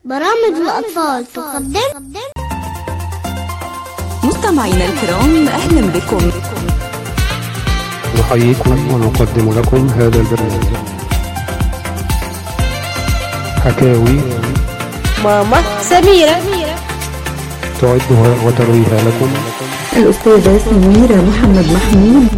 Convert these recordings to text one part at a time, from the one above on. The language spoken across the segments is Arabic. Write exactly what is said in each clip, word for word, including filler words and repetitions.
برامج الأطفال تقدم. مستمعينا الكرام، أهلا بكم. نحييكم ونقدم لكم هذا البرنامج. حكاوي ماما سميرة تعدها وترويها لكم الأستاذة سميرة محمد محمود.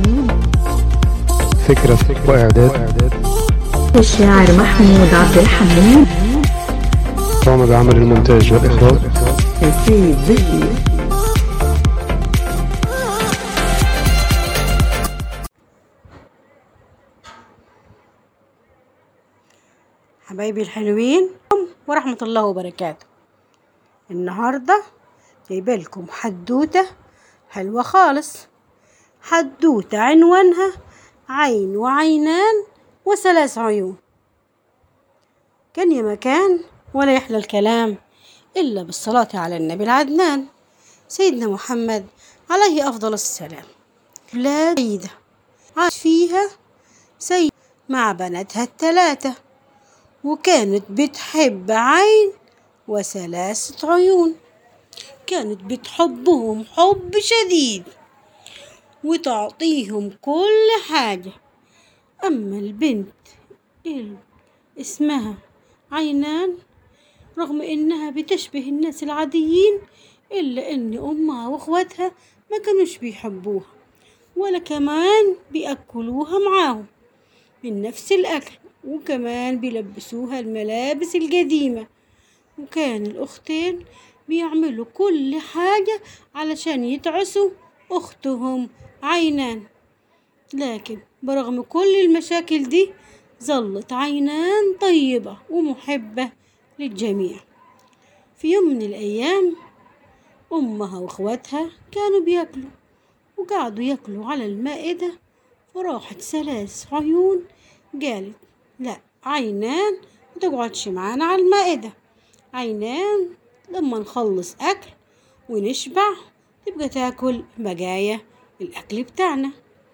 فكرة وإعداد الشاعر محمود عبد الحميد. قام بعمل المونتاج والإخراج السيد زكي. حبايبي الحلوين ورحمة الله وبركاته. النهاردة جايبه لكم حدوتة حلوة خالص. حدوتة عنوانها عين وعينان وثلاث عيون. كان يا مكان ولا يحلى الكلام إلا بالصلاة على النبي العدنان سيدنا محمد عليه أفضل السلام. بلاد بعيدة عاش فيها سيد مع بناتها الثلاثة، وكانت بتحب عين وثلاثة عيون. كانت بتحبهم حب شديد وتعطيهم كل حاجة. أما البنت اللي اسمها عينان، رغم إنها بتشبه الناس العاديين، إلا إن أمها وأخواتها ما كانوش بيحبوها ولا كمان بيأكلوها معاهم من نفس الأكل، وكمان بيلبسوها الملابس القديمة. وكان الأختين بيعملوا كل حاجة علشان يتعسوا أختهم عينان. لكن برغم كل المشاكل دي ظلت عينان طيبة ومحبة للجميع. في يوم من الأيام أمها وأخواتها كانوا بياكلوا وقعدوا ياكلوا على المائدة، فراحت ثلاث عيون قالت: لا، عينان ما تقعدش معانا على المائدة. عينان لما نخلص أكل ونشبع تبقى تاكل بقايا الأكل بتاعنا.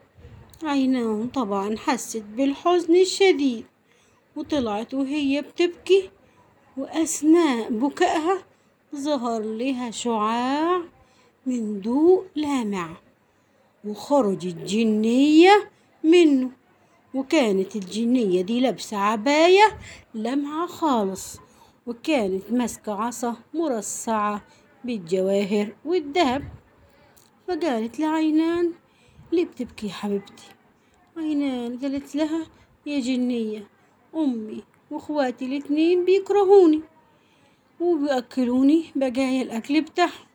عينان طبعا حست بالحزن الشديد وطلعت وهي بتبكي، وأثناء بكائها ظهر لها شعاع من ضوء لامع وخرجت جنية منه. وكانت الجنية دي لابسة عباية لمعة خالص، وكانت ماسكة عصا مرصعة بالجواهر والذهب. فقالت لعينان: ليه بتبكي حبيبتي؟ عينان قالت لها: يا جنية، أمي وأخواتي الاتنين بيكرهوني وبيأكلوني بقايا الأكل بتاعهم.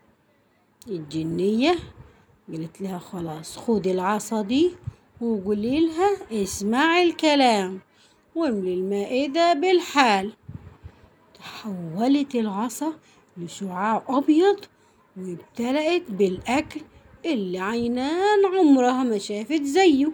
الجنية قالت لها: خلاص، خدي العصا دي وقولي لها اسمعي الكلام واملي المائدة بالحال. تحولت العصا لشعاع أبيض وابتلأت بالأكل اللي عينان عمرها ما شافت زيه،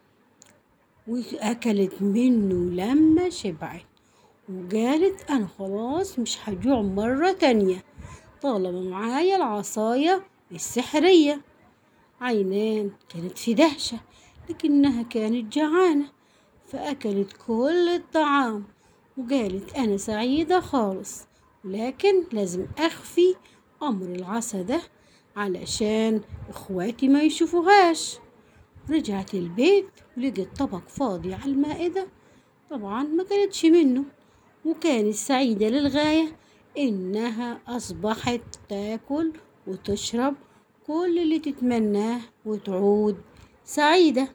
وأكلت منه لما شبعت، وقالت: أنا خلاص مش هجوع مرة تانية طالما معايا العصاية السحرية. عينان كانت في دهشة، لكنها كانت جعانة، فأكلت كل الطعام وقالت: أنا سعيدة خالص، لكن لازم أخفي أمر العصا ده علشان إخواتي ما يشوفوهاش. رجعت البيت ولقت طبق فاضي على المائدة، طبعا ما كانتش منه، وكانت سعيدة للغاية إنها أصبحت تاكل وتشرب كل اللي تتمناه وتعود سعيدة.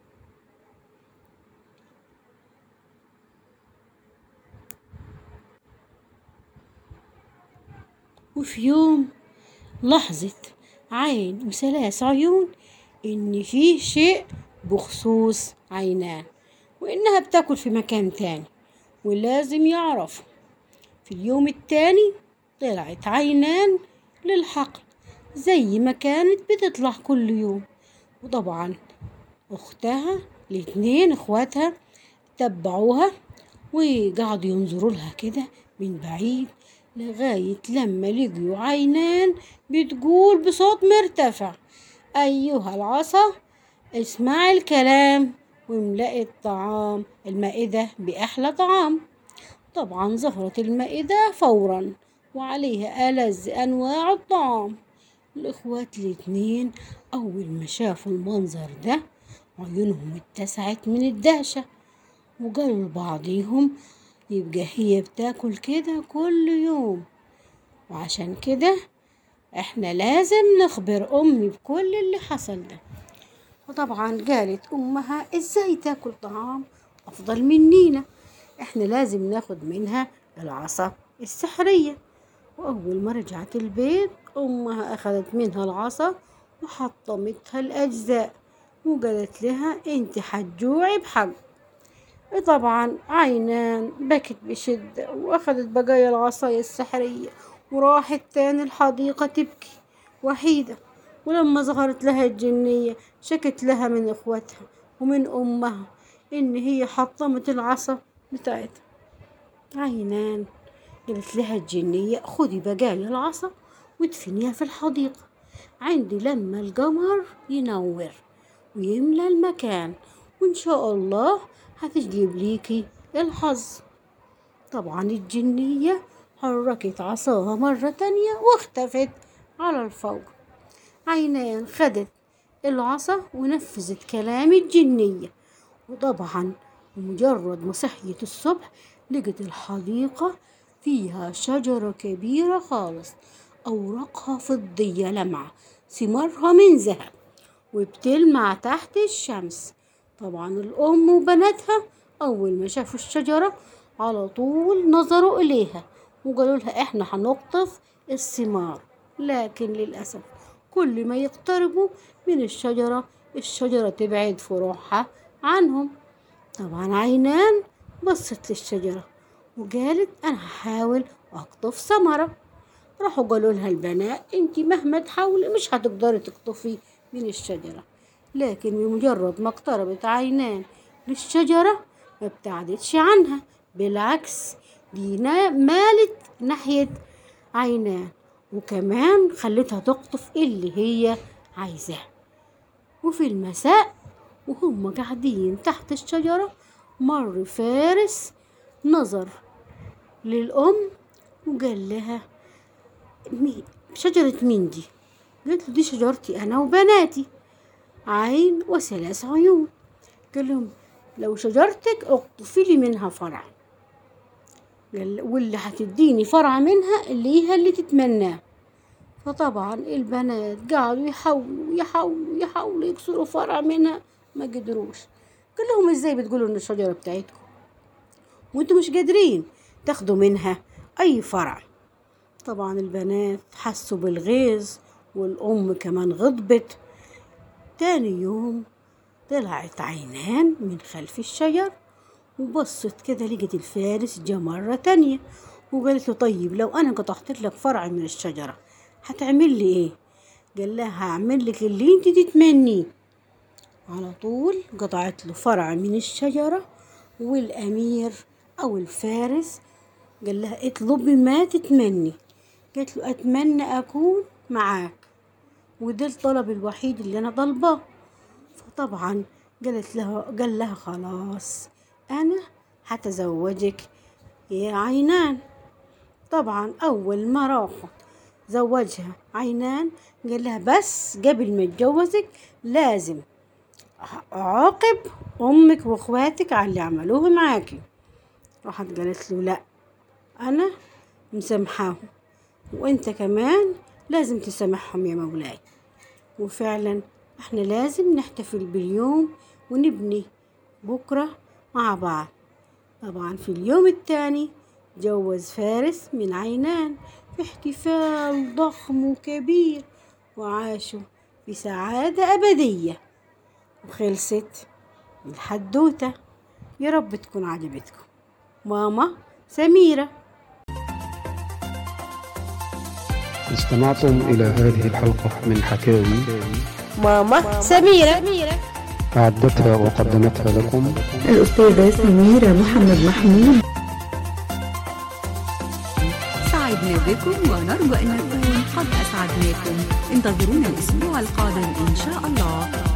وفي يوم لاحظت عين وثلاث عيون إن فيه شيء بخصوص عينان، وإنها بتاكل في مكان تاني ولازم يعرفوا. في اليوم التاني طلعت عينان للحقل زي ما كانت بتطلع كل يوم، وطبعا أختها الاتنين إخواتها تبعوها وقعدوا ينظروا لها كده من بعيد لغاية لما لقيوا عينان بتقول بصوت مرتفع: أيها العصا، اسمعي الكلام واملئي الطعام المائدة بأحلى طعام. طبعا ظهرت المائدة فورا وعليها ألذ أنواع الطعام. الإخوات الاتنين أول ما شافوا المنظر ده عيونهم اتسعت من الدهشة، وقالوا لبعضيهم يبقى هي بتاكل كده كل يوم، وعشان كده احنا لازم نخبر أمي بكل اللي حصل ده. وطبعا قالت أمها ازاي تاكل طعام أفضل منينا، احنا لازم ناخد منها العصا السحرية. وأول ما رجعت البيت أمها أخذت منها العصا وحطمتها الأجزاء وقالت لها انت حتجوعي بحق. طبعا عينان بكت بشدة وأخذت بقايا العصاية السحرية وراحت تاني الحديقة تبكي وحيدة. ولما ظهرت لها الجنية شكت لها من إخوتها ومن أمها إن هي حطمت العصا بتاعتها. عينان قالت لها الجنية خدي بقايا العصا وادفنيها في الحديقة عندي لما القمر ينور ويملى المكان، وإن شاء الله هتجلب ليكي الحظ. طبعا الجنية حركت عصاها مرة تانية واختفت على الفور. عينان خدت العصا ونفذت كلام الجنية، وطبعا بمجرد ما صحيت الصبح لقت الحديقة فيها شجرة كبيرة خالص أوراقها فضية لمعة ثمارها من ذهب وبتلمع تحت الشمس. طبعا الأم وبناتها أول ما شافوا الشجرة على طول نظروا إليها وقالوا لها إحنا هنقطف الثمار، لكن للأسف كل ما يقتربوا من الشجرة الشجرة تبعد فروعها عنهم. طبعا عينان بصت للشجرة وقالت أنا هحاول أقطف ثمرة. راحوا قالوا لها البنات انتي مهما تحاولي مش هتقدري تقطفي من الشجرة، لكن بمجرد ما اقتربت عينان للشجرة ما ابتعدتش عنها، بالعكس دي مالت ناحية عينان وكمان خلتها تقطف اللي هي عايزاه. وفي المساء وهم قاعدين تحت الشجرة مر فارس نظر للأم وقال لها مين شجرة مين دي؟ قالت له دي شجرتي أنا وبناتي عين وثلاث عيون. قال لهم لو شجرتك اقطفي لي منها فرع، واللي هتديني فرع منها اللي هي اللي تتمناه. فطبعا البنات قعدوا يحاولوا يحاولوا يحاولوا يكسروا فرع منها ما قدروش. قال لهم ازاي بتقولوا ان الشجرة بتاعتكم وانتوا مش قادرين تاخدوا منها اي فرع؟ طبعا البنات حسوا بالغيظ والأم كمان غضبت. تاني يوم طلعت عينان من خلف الشجر وبصت كده لقت الفارس جا مرة تانية وقالت له طيب لو أنا قطعت لك فرع من الشجرة هتعمل لي إيه؟ قال لها هعمل لك اللي انت تتمنيه. على طول قطعت له فرع من الشجرة والأمير أو الفارس قال لها اطلبي ما تتمني. قالت له أتمنى أكون معاك وده الطلب الوحيد اللي أنا طالباه. فطبعا قالت له قال لها خلاص أنا هتزوجك يا عينان. طبعا أول ما راحوا زوجها عينان قال لها بس قبل ما اتجوزك لازم أعاقب أمك وأخواتك على اللي عملوه معاكي. راحت قالت له لا أنا مسامحاهم وانت كمان لازم تسامحهم يا مولاي. وفعلا احنا لازم نحتفل باليوم ونبني بكرة مع بعض. طبعا في اليوم الثاني جوز فارس من عينان في احتفال ضخم وكبير وعاشوا في سعادة أبدية. وخلصت الحدوتة. يا رب تكون عجبتكم. ماما سميرة. استمعتم إلى هذه الحلقة من حكاوي ماما سميرة. أعدتها وقدمتها لكم الأستاذة سميرة محمد محمود. سعدنا بكم ونرجو أن نكون قد أسعدناكم. انتظرونا الأسبوع القادم إن شاء الله.